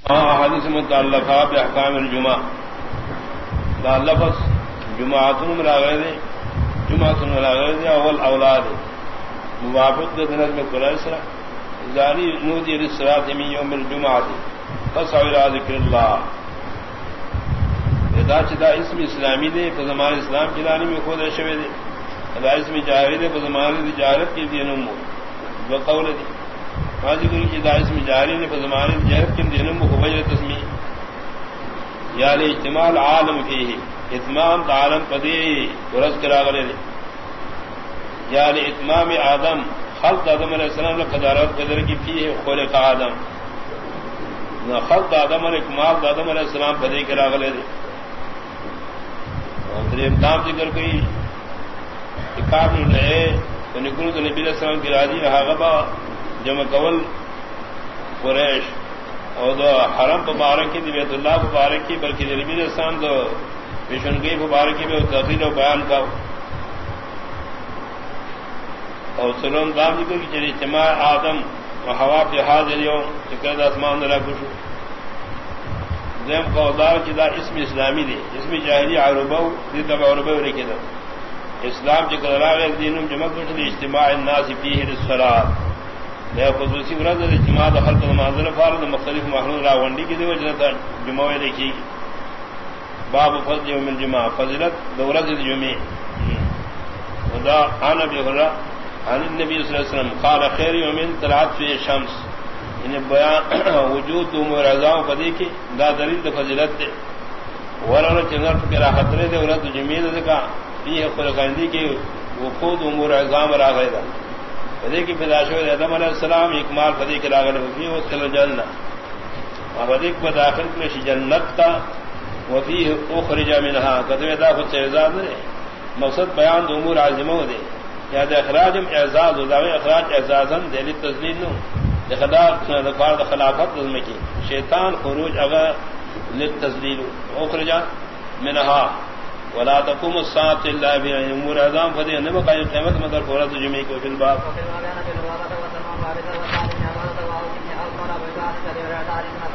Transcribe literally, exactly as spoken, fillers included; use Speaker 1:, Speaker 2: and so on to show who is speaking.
Speaker 1: حدیث متعلقہ باحکام الجمعہ دا لفظ جمعۃ مراغے دے جمعۃ مراغے دے اول اولاد موافق دے دنت میں قرائسرا زاری نودی للصلاۃ من یوم الجمعۃ فاسعوا الى ذکر اللہ ادا چدا اسم اسلامی دے زمان اسلام چلانی میں خود شوی دے ادا اسم جاہری دے زمان تجارت کی دینوں دو قول دی حاضر کی چدا اسم جاہری دے زمان تجارت کی دینوں مخوجہ تسمیہ یا لی اجتماع العالم فیہ اتمام عالم قدی ورز کرا غلے یا لی اتمام آدم خلق آدم علیہ السلام نے قدارت قدر کی فیہ خلق آدم خلق آدم علیہ اکمال آدم علیہ السلام قدی کرا غلے اور امتحان ذکر کوئی اکابل رہے تو نکلو تو نبی علیہ السلام کی راضی رہا غبا جمع قول قریش اور دو حرم مبارکی دی بیت اللہ مبارکی بلکہ نبی علیہ السلام دو پیشنگی مبارکی میں تحقیل و بیان کا اور سلون دام ذکر کی چلی اجتماع آدم و حوا فی حاضر یوم چکرد اسمان دلہ کشو زیم قوضار چدا اسم اسلامی دی اسم جاہلی عربو دیتا عربو لکھے دا اسلام چکر راغ دینم جمع کشلی اجتماع الناس فیہ للصلاة لے خصوصی ورد اجتماع دا خلق نمازل فارد مختلف محلول راونڈی کی دی وجنتا جمعہ لکھی باب فضل یوم الجمعہ فضلت دورت الجمعہ ودا عن ابی ہرہ عن النبی صلی اللہ علیہ وسلم قال خیر یوم طلعت فی الشمس انہیں بیان وجود امور اعظام قدی کی دا دلیل دا فضلت دے ورنہ چنگر فکرہ خطرے دے ورد جمعہ دے کا فیہ خلقاندی کی وقود امور اعظام را گئے دا قدی کی پیداشو آدم علیہ السلام اکمال قدی کی راغل فیہ وصل جنہ قدی کو داخل کلش جنت تا وفیہ اخرج منہا قدوی دا خود سے اعزاز دے مقصد بیان دا امور عظمہ دے یا دا اخراجم اعزاز دا اخراج اعزازن دے لی تزلیل نو دخار خلافت نظم کی شیطان خروج اگر للتزلیل اخرج منہا ولا تقوم الساعة الا بامور اعظام فدی نبا قائم قیمت مدر فورت جمعی کو فی الباب